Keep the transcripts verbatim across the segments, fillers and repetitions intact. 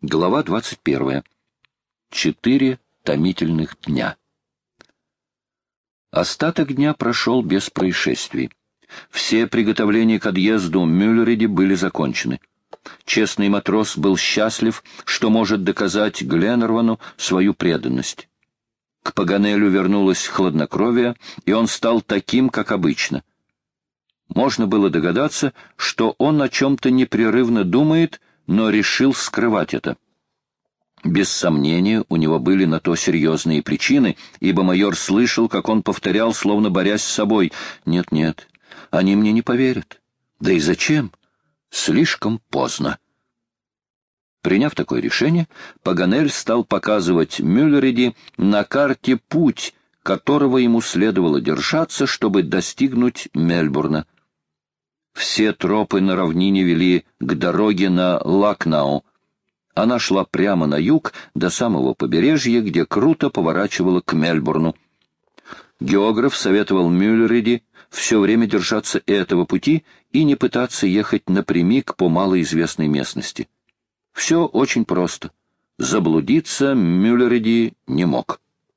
Глава двадцать первая. Четыре томительных дня. Остаток дня прошел без происшествий. Все приготовления к отъезду Мюллериди были закончены. Честный матрос был счастлив, что может доказать Гленнервану свою преданность. К Паганелю вернулось хладнокровие, и он стал таким, как обычно. Можно было догадаться, что он о чем-то непрерывно думает, но решил скрывать это. Без сомнения, у него были на то серьезные причины, ибо майор слышал, как он повторял, словно борясь с собой: «Нет-нет, они мне не поверят. Да и зачем? Слишком поздно». Приняв такое решение, Паганель стал показывать Мюллериди на карте путь, которого ему следовало держаться, чтобы достигнуть Мельбурна. Все тропы на равнине вели к дороге на Лакнау. Она шла прямо на юг, до самого побережья, где круто поворачивала к Мельбурну. Географ советовал Мюллериди все время держаться этого пути и не пытаться ехать напрямик по малоизвестной местности. Все очень просто. Заблудиться Мюллериди не мог.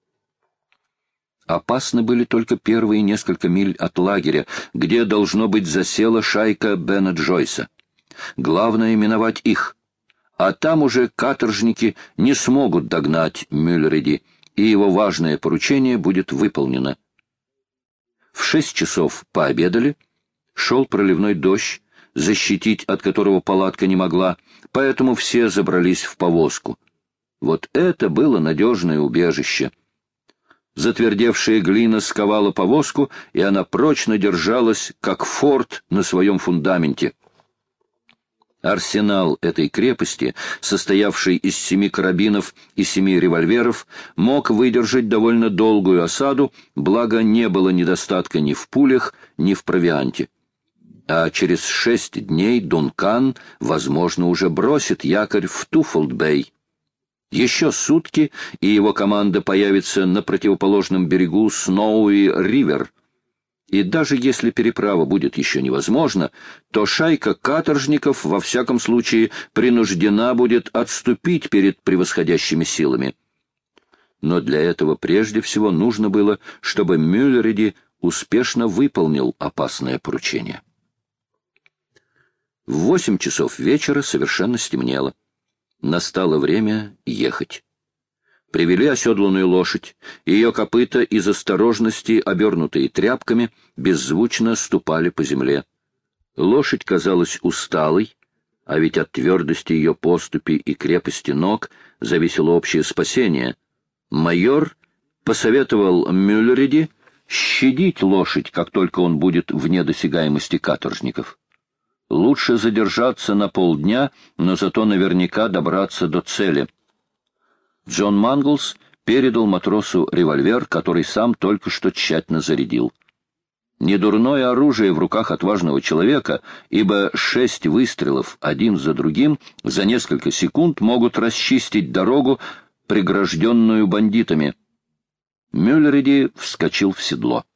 Опасны были только первые несколько миль от лагеря, где, должно быть, засела шайка Бена Джойса. Главное — миновать их. А там уже каторжники не смогут догнать Мюллериди, и его важное поручение будет выполнено. В шесть часов пообедали, шел проливной дождь, защитить от которого палатка не могла, поэтому все забрались в повозку. Вот это было надежное убежище. Затвердевшая глина сковала повозку, и она прочно держалась, как форт на своем фундаменте. Арсенал этой крепости, состоявший из семи карабинов и семи револьверов, мог выдержать довольно долгую осаду, благо не было недостатка ни в пулях, ни в провианте. А через шесть дней Дункан, возможно, уже бросит якорь в Туффолд-Бэй. Еще сутки, и его команда появится на противоположном берегу Сноуи-Ривер. И даже если переправа будет еще невозможна, то шайка каторжников во всяком случае принуждена будет отступить перед превосходящими силами. Но для этого прежде всего нужно было, чтобы Мюллериди успешно выполнил опасное поручение. В восемь часов вечера совершенно стемнело. Настало время ехать. Привели оседланную лошадь, ее копыта из осторожности, обернутые тряпками, беззвучно ступали по земле. Лошадь казалась усталой, а ведь от твердости ее поступи и крепости ног зависело общее спасение. Майор посоветовал Мюллериди щадить лошадь, как только он будет вне досягаемости каторжников. Лучше задержаться на полдня, но зато наверняка добраться до цели. Джон Манглс передал матросу револьвер, который сам только что тщательно зарядил. Недурное оружие в руках отважного человека, ибо шесть выстрелов один за другим за несколько секунд могут расчистить дорогу, прегражденную бандитами. Мюллериди вскочил в седло.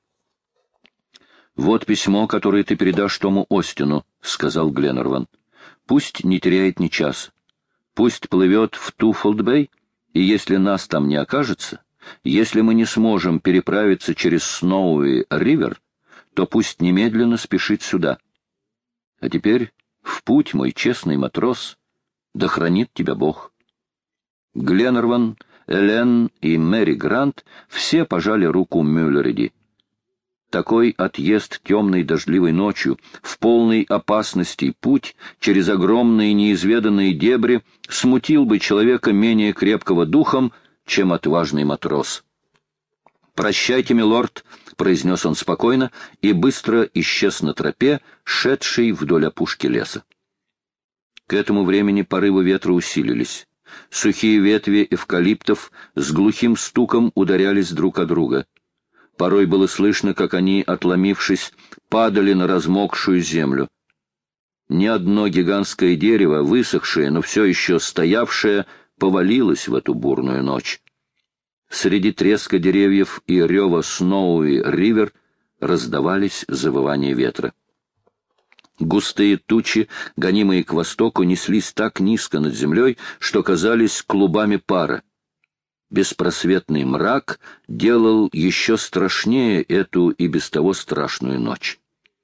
«Вот письмо, которое ты передашь Тому Остину», — сказал Гленнерван. «Пусть не теряет ни часа. Пусть плывет в Туффолд-Бэй, и если нас там не окажется, если мы не сможем переправиться через Сноуи-Ривер, то пусть немедленно спешит сюда. А теперь в путь, мой честный матрос, да хранит тебя Бог». Гленнерван, Элен и Мэри Грант все пожали руку Мюллериди. Такой отъезд темной дождливой ночью, в полной опасности путь через огромные неизведанные дебри смутил бы человека менее крепкого духом, чем отважный матрос. «Прощайте, милорд», — произнес он спокойно и быстро исчез на тропе, шедшей вдоль опушки леса. К этому времени порывы ветра усилились. Сухие ветви эвкалиптов с глухим стуком ударялись друг о друга. Порой было слышно, как они, отломившись, падали на размокшую землю. Ни одно гигантское дерево, высохшее, но все еще стоявшее, повалилось в эту бурную ночь. Среди треска деревьев и рева Сноуи-Ривер раздавались завывания ветра. Густые тучи, гонимые к востоку, неслись так низко над землей, что казались клубами пара. Беспросветный мрак делал еще страшнее эту и без того страшную ночь.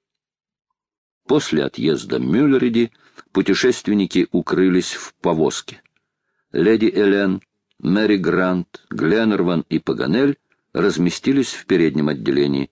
После отъезда Мюллериди путешественники укрылись в повозке. Леди Элен, Мэри Грант, Гленнерван и Паганель разместились в переднем отделении.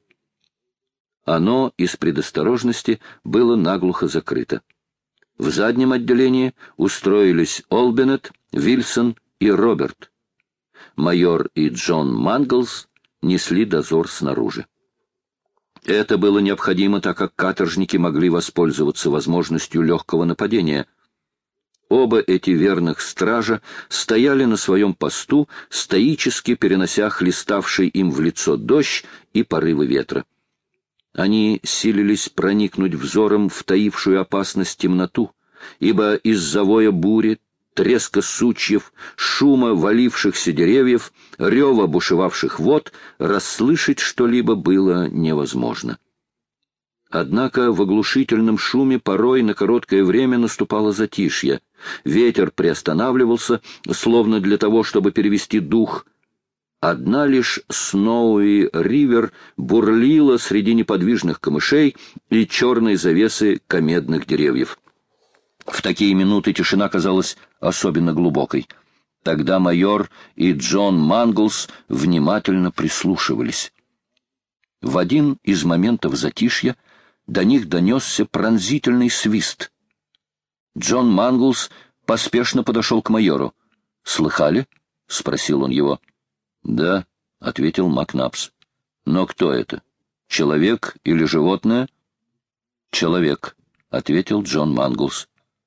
Оно из предосторожности было наглухо закрыто. В заднем отделении устроились Олбинет, Вильсон и Роберт. Майор и Джон Манглс несли дозор снаружи. Это было необходимо, так как каторжники могли воспользоваться возможностью легкого нападения. Оба эти верных стража стояли на своем посту, стоически перенося хлеставший им в лицо дождь и порывы ветра. Они силились проникнуть взором в таившую опасность темноту, ибо из завоя бури, треска сучьев, шума валившихся деревьев, рева бушевавших вод расслышать что-либо было невозможно. Однако в оглушительном шуме порой на короткое время наступало затишье. Ветер приостанавливался, словно для того, чтобы перевести дух. Одна лишь Сноуи-Ривер бурлила среди неподвижных камышей и черной завесы комедных деревьев. В такие минуты тишина казалась особенно глубокой. Тогда майор и Джон Манглс внимательно прислушивались. В один из моментов затишья до них донесся пронзительный свист. Джон Манглс поспешно подошел к майору. «Слыхали?» — спросил он его. «Да», — ответил Макнапс. «Но кто это? Человек или животное?» «Человек», — ответил Джон Манглс.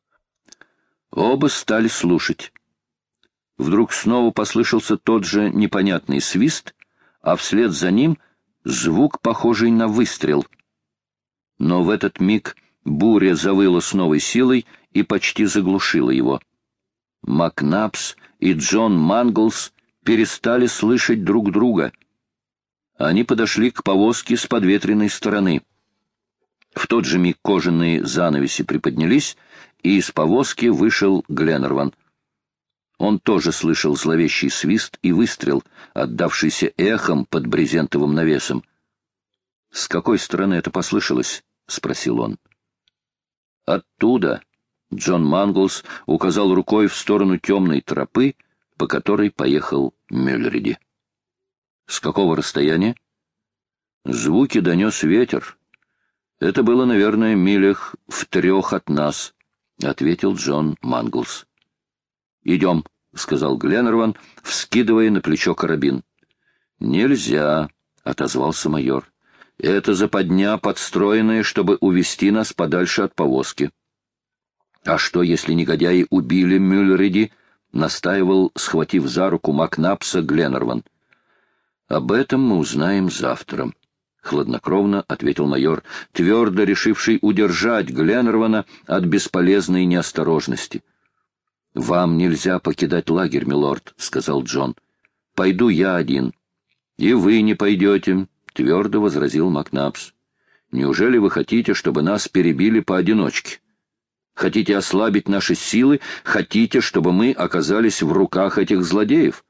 Оба стали слушать. Вдруг снова послышался тот же непонятный свист, а вслед за ним звук, похожий на выстрел. Но в этот миг буря завыла с новой силой и почти заглушила его. Макнапс и Джон Манглс перестали слышать друг друга. Они подошли к повозке с подветренной стороны. В тот же миг кожаные занавеси приподнялись, и из повозки вышел Гленнерван. Он тоже слышал зловещий свист и выстрел, отдавшийся эхом под брезентовым навесом. — С какой стороны это послышалось? — спросил он. — Оттуда. Джон Манглс указал рукой в сторону темной тропы, по которой поехал Мюллериди. — С какого расстояния? — Звуки донес ветер. Это было, наверное, милях в трех от нас, — ответил Джон Манглс. — Идем, — сказал Гленнерван, вскидывая на плечо карабин. — Нельзя, — отозвался майор. — Это западня, подстроенная, чтобы увести нас подальше от повозки. — А что, если негодяи убили Мюллериди? — настаивал, схватив за руку Макнапса, Гленнерван. — Об этом мы узнаем завтра, — хладнокровно ответил майор, твердо решивший удержать Гленнервана от бесполезной неосторожности. — Вам нельзя покидать лагерь, милорд, — сказал Джон. — Пойду я один. — И вы не пойдете, — твердо возразил Макнапс. — Неужели вы хотите, чтобы нас перебили поодиночке? Хотите ослабить наши силы? Хотите, чтобы мы оказались в руках этих злодеев?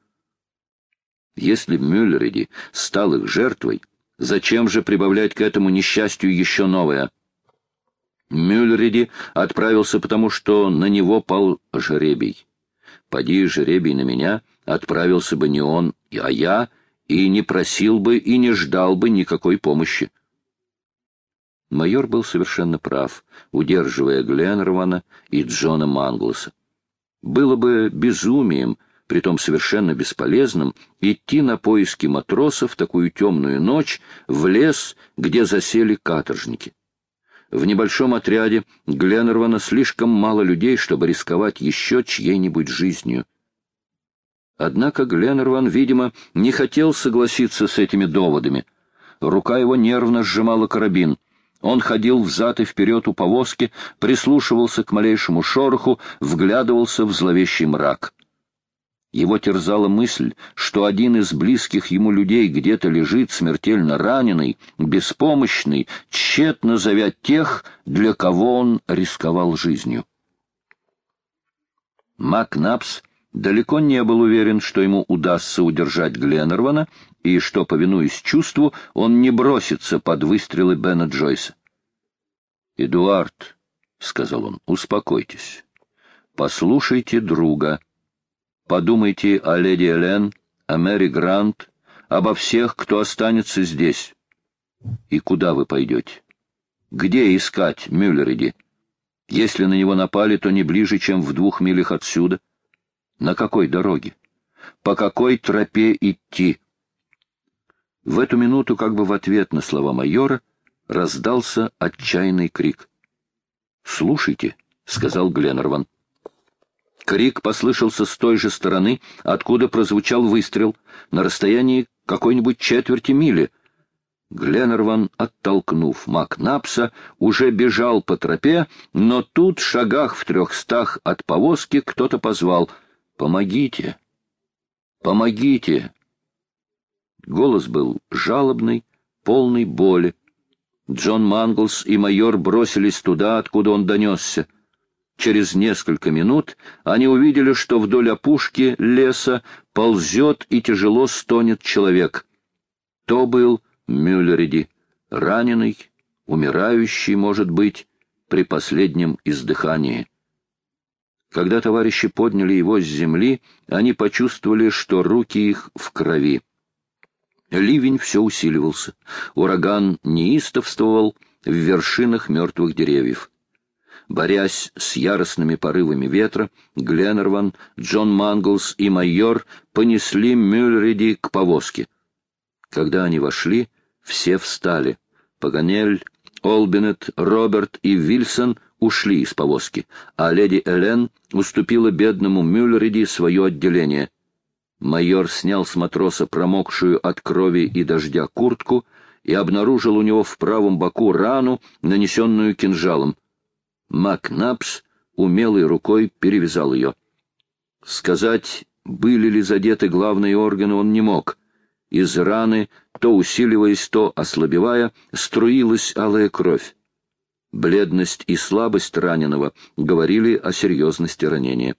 Если Мюллериди стал их жертвой, зачем же прибавлять к этому несчастью еще новое? Мюллериди отправился потому, что на него пал жребий. Поди жребий на меня, отправился бы не он, а я, и не просил бы и не ждал бы никакой помощи. Майор был совершенно прав, удерживая Гленнервана и Джона Манглса. Было бы безумием, притом совершенно бесполезным, идти на поиски матросов в такую темную ночь в лес, где засели каторжники. В небольшом отряде Гленнервана слишком мало людей, чтобы рисковать еще чьей-нибудь жизнью. Однако Гленнерван, видимо, не хотел согласиться с этими доводами. Рука его нервно сжимала карабин. Он ходил взад и вперед у повозки, прислушивался к малейшему шороху, вглядывался в зловещий мрак. Его терзала мысль, что один из близких ему людей где-то лежит смертельно раненый, беспомощный, тщетно зовя тех, для кого он рисковал жизнью. Макнапс далеко не был уверен, что ему удастся удержать Гленнервана, и что, повинуясь чувству, он не бросится под выстрелы Бена Джойса. «Эдуард», — сказал он, — «успокойтесь. Послушайте друга. Подумайте о леди Элен, о Мэри Грант, обо всех, кто останется здесь. И куда вы пойдете? Где искать Мюллериди? Если на него напали, то не ближе, чем в двух милях отсюда. На какой дороге? По какой тропе идти?» В эту минуту, как бы в ответ на слова майора, раздался отчаянный крик. «Слушайте», — сказал Гленнерван. Крик послышался с той же стороны, откуда прозвучал выстрел, на расстоянии какой-нибудь четверти мили. Гленнерван, оттолкнув Макнапса, уже бежал по тропе, но тут, шагах в трехстах от повозки, кто-то позвал: «Помогите! Помогите!» Голос был жалобный, полный боли. Джон Манглс и майор бросились туда, откуда он донесся. Через несколько минут они увидели, что вдоль опушки леса ползет и тяжело стонет человек. То был Мюллериди, раненый, умирающий, может быть, при последнем издыхании. Когда товарищи подняли его с земли, они почувствовали, что руки их в крови. Ливень все усиливался, ураган неистовствовал в вершинах мертвых деревьев. Борясь с яростными порывами ветра, Гленнерван, Джон Манглс и майор понесли Мюллериди к повозке. Когда они вошли, все встали. Паганель, Олбинет, Роберт и Вильсон ушли из повозки, а леди Элен уступила бедному Мюллериди свое отделение. Майор снял с матроса промокшую от крови и дождя куртку и обнаружил у него в правом боку рану, нанесенную кинжалом. Макнапс умелой рукой перевязал ее. Сказать, были ли задеты главные органы, он не мог. Из раны, то усиливаясь, то ослабевая, струилась алая кровь. Бледность и слабость раненого говорили о серьезности ранения.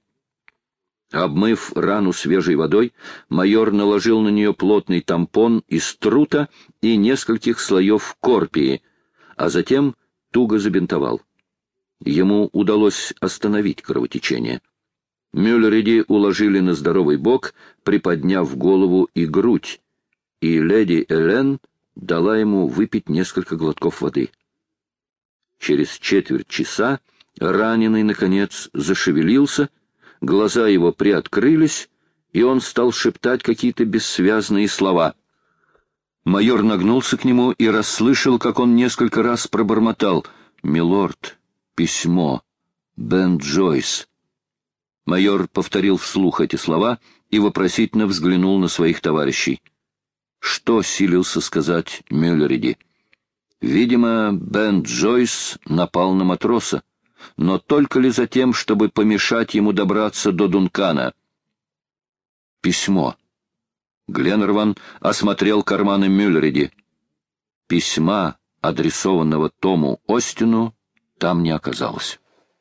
Обмыв рану свежей водой, майор наложил на нее плотный тампон из трута и нескольких слоев корпии, а затем туго забинтовал. Ему удалось остановить кровотечение. Мюллериди уложили на здоровый бок, приподняв голову и грудь, и леди Элен дала ему выпить несколько глотков воды. Через четверть часа раненый, наконец, зашевелился, глаза его приоткрылись, и он стал шептать какие-то бессвязные слова. Майор нагнулся к нему и расслышал, как он несколько раз пробормотал: «Милорд, письмо, Бен Джойс». Майор повторил вслух эти слова и вопросительно взглянул на своих товарищей. Что силился сказать Мюллериди? Видимо, Бен Джойс напал на матроса, но только ли за тем, чтобы помешать ему добраться до Дункана? Письмо. Гленнерван осмотрел карманы Мюллериди. Письма, адресованного Тому Остину, там не оказалось.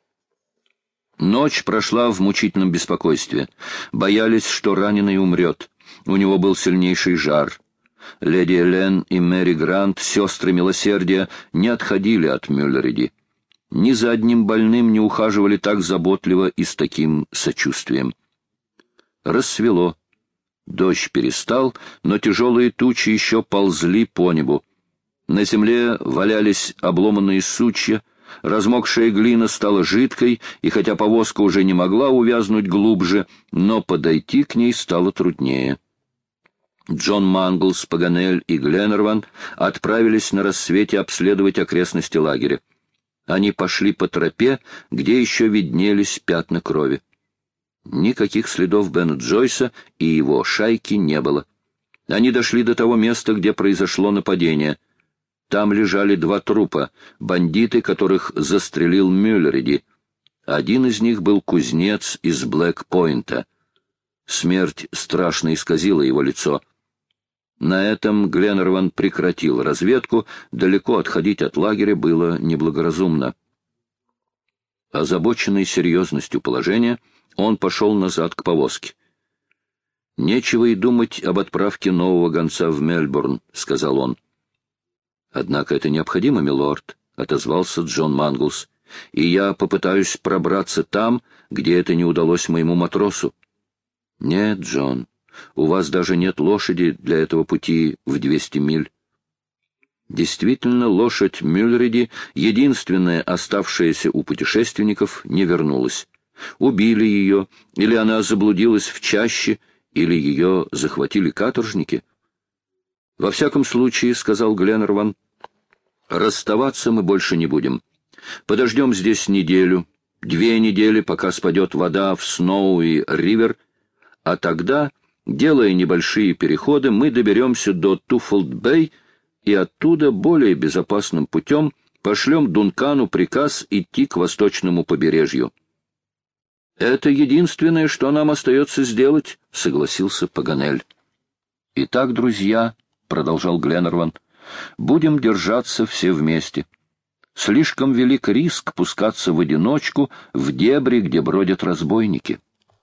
Ночь прошла в мучительном беспокойстве. Боялись, что раненый умрет. У него был сильнейший жар. Леди Элен и Мэри Грант, сестры милосердия, не отходили от Мюллериди. Ни за одним больным не ухаживали так заботливо и с таким сочувствием. Рассвело. Дождь перестал, но тяжелые тучи еще ползли по небу. На земле валялись обломанные сучья, размокшая глина стала жидкой, и хотя повозка уже не могла увязнуть глубже, но подойти к ней стало труднее. Джон Манглс, Паганель и Гленнерван отправились на рассвете обследовать окрестности лагеря. Они пошли по тропе, где еще виднелись пятна крови. Никаких следов Бена Джойса и его шайки не было. Они дошли до того места, где произошло нападение. Там лежали два трупа, бандиты, которых застрелил Мюллериди. Один из них был кузнец из Блэк-Пойнта. Смерть страшно исказила его лицо. На этом Гленнерван прекратил разведку, далеко отходить от лагеря было неблагоразумно. Озабоченный серьезностью положения, он пошел назад к повозке. «Нечего и думать об отправке нового гонца в Мельбурн», — сказал он. «Однако это необходимо, милорд», — отозвался Джон Манглс, — «и я попытаюсь пробраться там, где это не удалось моему матросу». «Нет, Джон, у вас даже нет лошади для этого пути в двести миль». Действительно, лошадь Мюллериди, единственная оставшаяся у путешественников, не вернулась. Убили ее, или она заблудилась в чаще, или ее захватили каторжники. «Во всяком случае, — сказал Гленнерван, — расставаться мы больше не будем. Подождем здесь неделю, две недели, пока спадет вода в Сноуи-Ривер, а тогда, делая небольшие переходы, мы доберемся до Туффолд-Бэй и оттуда более безопасным путем пошлем Дункану приказ идти к восточному побережью». «Это единственное, что нам остается сделать», — согласился Паганель. «Итак, друзья», — продолжал Гленнерван, — «будем держаться все вместе. Слишком велик риск пускаться в одиночку в дебри, где бродят разбойники».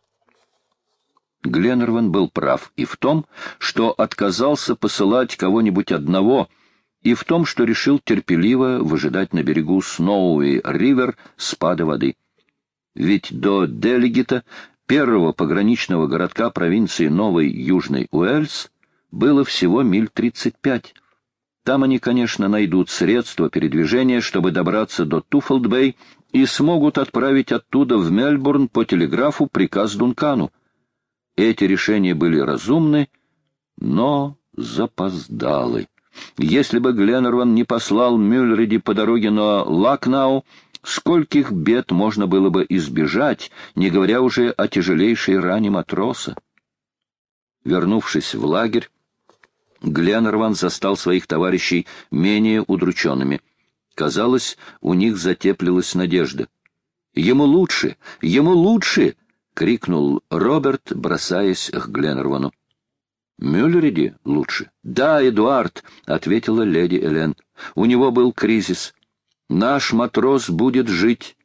Гленнерван был прав и в том, что отказался посылать кого-нибудь одного, и в том, что решил терпеливо выжидать на берегу Сноуи-Ривер спада воды. Ведь до Делегита, первого пограничного городка провинции Новый Южный Уэльс, было всего миль тридцать пять. Там они, конечно, найдут средства передвижения, чтобы добраться до Туффолд-Бэй, и смогут отправить оттуда в Мельбурн по телеграфу приказ Дункану. Эти решения были разумны, но запоздалы. Если бы Гленнерван не послал Мюллериди по дороге на Лакнау, скольких бед можно было бы избежать, не говоря уже о тяжелейшей ране матроса. Вернувшись в лагерь, Гленнерван застал своих товарищей менее удрученными. Казалось, у них затеплилась надежда. «Ему лучше! Ему лучше!» — крикнул Роберт, бросаясь к Гленнервану. «Мюллериди лучше?» «Да, Эдуард», — ответила леди Элен. «У него был кризис. Наш матрос будет жить».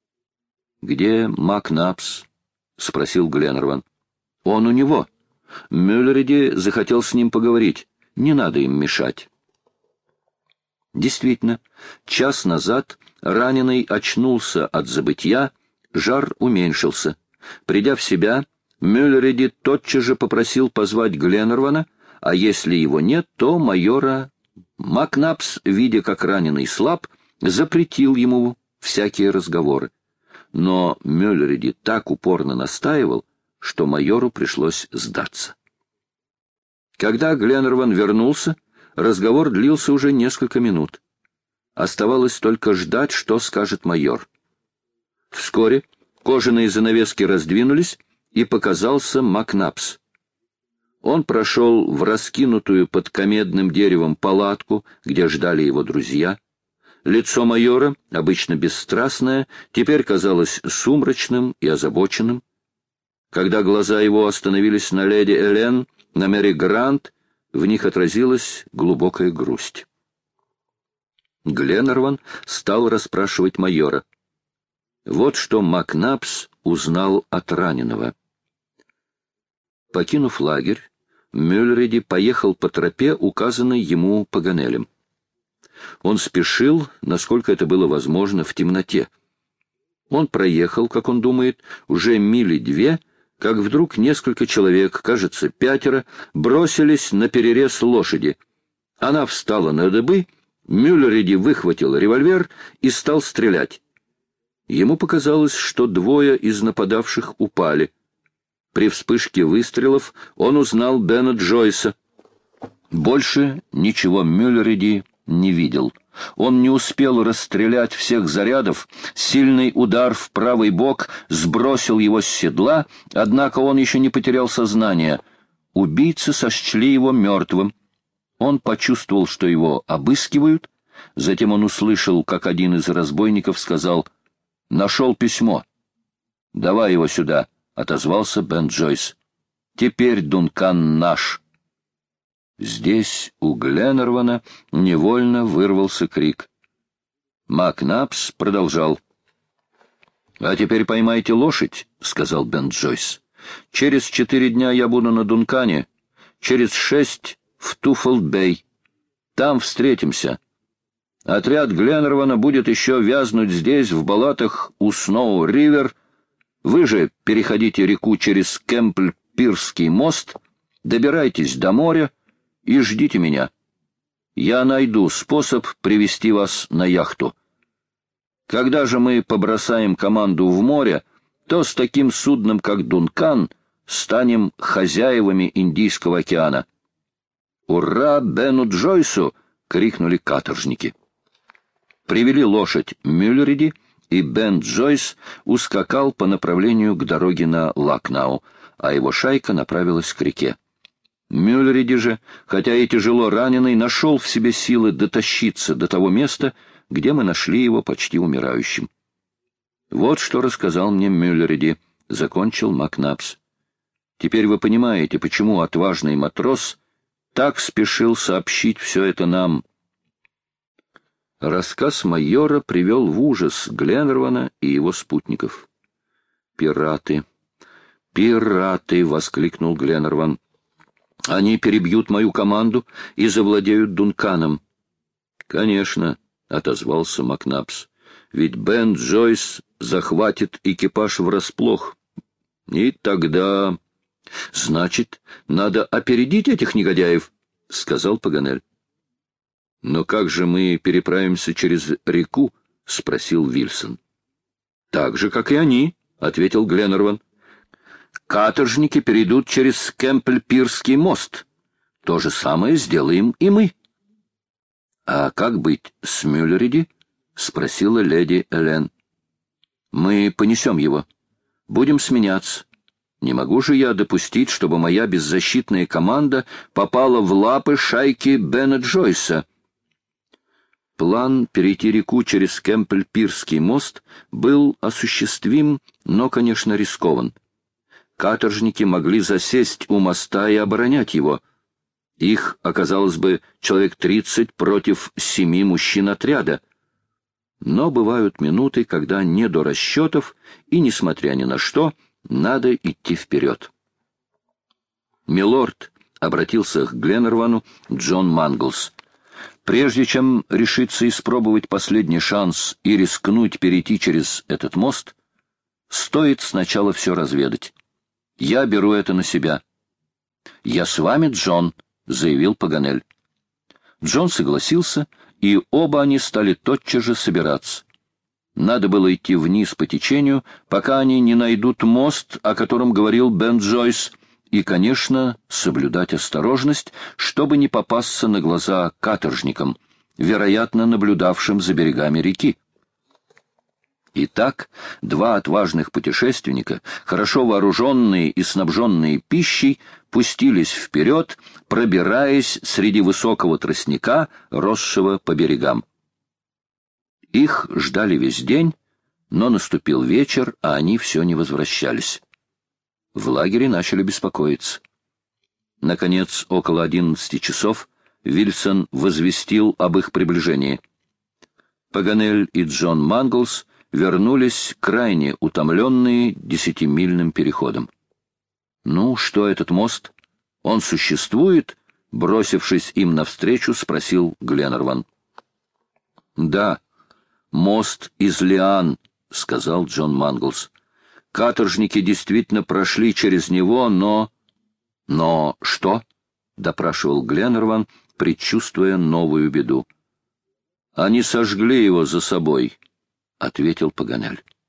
«Где Макнапс?» — спросил Гленнерван. «Он у него. Мюллериди захотел с ним поговорить. Не надо им мешать». Действительно, час назад раненый очнулся от забытья, жар уменьшился. Придя в себя, Мюллериди тотчас же попросил позвать Гленнервана, а если его нет, то майора. Макнапс, видя, как раненый слаб, запретил ему всякие разговоры. Но Мюллериди так упорно настаивал, что майору пришлось сдаться. Когда Гленнерван вернулся, разговор длился уже несколько минут. Оставалось только ждать, что скажет майор. Вскоре кожаные занавески раздвинулись, и показался Макнапс. Он прошел в раскинутую под комедным деревом палатку, где ждали его друзья. Лицо майора, обычно бесстрастное, теперь казалось сумрачным и озабоченным. Когда глаза его остановились на леди Элен, на Мэри Грант, в них отразилась глубокая грусть. Гленнерван стал расспрашивать майора. Вот что Макнапс узнал от раненого. Покинув лагерь, Мюллериди поехал по тропе, указанной ему Паганелем. Он спешил, насколько это было возможно, в темноте. Он проехал, как он думает, уже мили две, как вдруг несколько человек, кажется, пятеро, бросились на перерез лошади. Она встала на дыбы, Мюллериди выхватил револьвер и стал стрелять. Ему показалось, что двое из нападавших упали. При вспышке выстрелов он узнал Бена Джойса. Больше ничего Мюллериди не видел. Он не успел расстрелять всех зарядов, сильный удар в правый бок сбросил его с седла, однако он еще не потерял сознание. Убийцы сочли его мертвым. Он почувствовал, что его обыскивают, затем он услышал, как один из разбойников сказал: «Нашел письмо». «Давай его сюда», — отозвался Бен Джойс. Теперь Дункан наш». Здесь у Гленнервана невольно вырвался крик. Макнапс продолжал. «А теперь поймайте лошадь», — сказал Бен Джойс. «Через четыре дня я буду на Дункане, через шесть — в Туффолд-Бэй. Там встретимся. Отряд Гленнервана будет еще вязнуть здесь, в болотах у Сноу-Ривер. Вы же переходите реку через Кемпль-Пирский мост, добирайтесь до моря и ждите меня. Я найду способ привести вас на яхту. Когда же мы побросаем команду в море, то с таким судном, как Дункан, станем хозяевами Индийского океана». «Ура Бену Джойсу!» — крикнули каторжники. Привели лошадь Мюллериди, и Бен Джойс ускакал по направлению к дороге на Лакнау, а его шайка направилась к реке. Мюллериди же, хотя и тяжело раненый, нашел в себе силы дотащиться до того места, где мы нашли его почти умирающим. «Вот что рассказал мне Мюллериди», — закончил Макнапс. «Теперь вы понимаете, почему отважный матрос так спешил сообщить все это нам». Рассказ майора привел в ужас Гленнервана и его спутников. «Пираты! Пираты!» — воскликнул Гленнерван. «Они перебьют мою команду и завладеют Дунканом». «Конечно», — отозвался Макнапс, — «ведь Бен Джойс захватит экипаж врасплох. И тогда...» «Значит, надо опередить этих негодяев», — сказал Паганель. «Но как же мы переправимся через реку?» — спросил Вильсон. «Так же, как и они», — ответил Гленнерван. «Каторжники перейдут через Кемпль-Пирский мост. То же самое сделаем и мы». «А как быть с Мюллериди?» — спросила леди Элен. «Мы понесем его. Будем сменяться. Не могу же я допустить, чтобы моя беззащитная команда попала в лапы шайки Бена Джойса». План перейти реку через Кемпль-Пирский мост был осуществим, но, конечно, рискован. Каторжники могли засесть у моста и оборонять его. Их оказалось бы человек тридцать против семи мужчин отряда. Но бывают минуты, когда не до расчетов, и, несмотря ни на что, надо идти вперед. «Милорд», — обратился к Гленнервану Джон Манглс, — «прежде чем решиться испробовать последний шанс и рискнуть перейти через этот мост, стоит сначала все разведать. Я беру это на себя». «Я с вами, Джон», — заявил Паганель. Джон согласился, и оба они стали тотчас же собираться. Надо было идти вниз по течению, пока они не найдут мост, о котором говорил Бен Джойс, и, конечно, соблюдать осторожность, чтобы не попасться на глаза каторжникам, вероятно, наблюдавшим за берегами реки. Итак, два отважных путешественника, хорошо вооруженные и снабженные пищей, пустились вперед, пробираясь среди высокого тростника, росшего по берегам. Их ждали весь день, но наступил вечер, а они все не возвращались. В лагере начали беспокоиться. Наконец, около одиннадцати часов, Вильсон возвестил об их приближении. Паганель и Джон Манглс вернулись крайне утомленные десятимильным переходом. «Ну, что этот мост? Он существует?» — бросившись им навстречу, спросил Гленнерван. «Да, мост из лиан», — сказал Джон Манглс. «Каторжники действительно прошли через него, но...» «Но что?» — допрашивал Гленнерван, предчувствуя новую беду. «Они сожгли его за собой», — ответил Паганель.